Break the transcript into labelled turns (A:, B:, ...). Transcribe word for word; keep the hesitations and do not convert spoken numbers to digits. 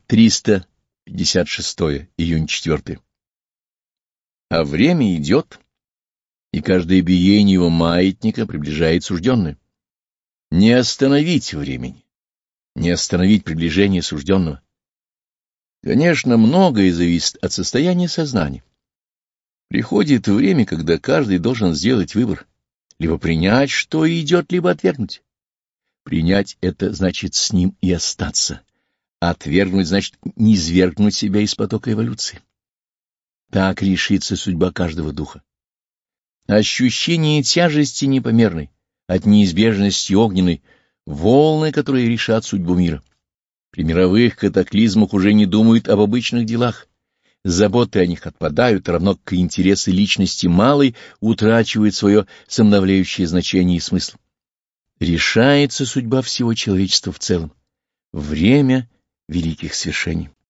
A: триста пятьдесят шестое. Июнь четвёртый. А время идет, и каждое биение его маятника приближает сужденное. Не остановить времени, не остановить приближение сужденного. Конечно, многое зависит от состояния сознания. Приходит время, когда каждый должен сделать выбор, либо принять, что идет, либо отвергнуть. Принять — это значит с ним и остаться. Отвергнуть — значит не извергнуть себя из потока эволюции. Так решится судьба каждого духа. Ощущение тяжести непомерной, от неизбежности огненной, волны, которые решат судьбу мира. При мировых катаклизмах уже не думают об обычных делах. Заботы о них отпадают, равно как и интересы личности малой утрачивают свое самовнавляющее значение и смысл. Решается судьба всего человечества в целом. Время великих свершений.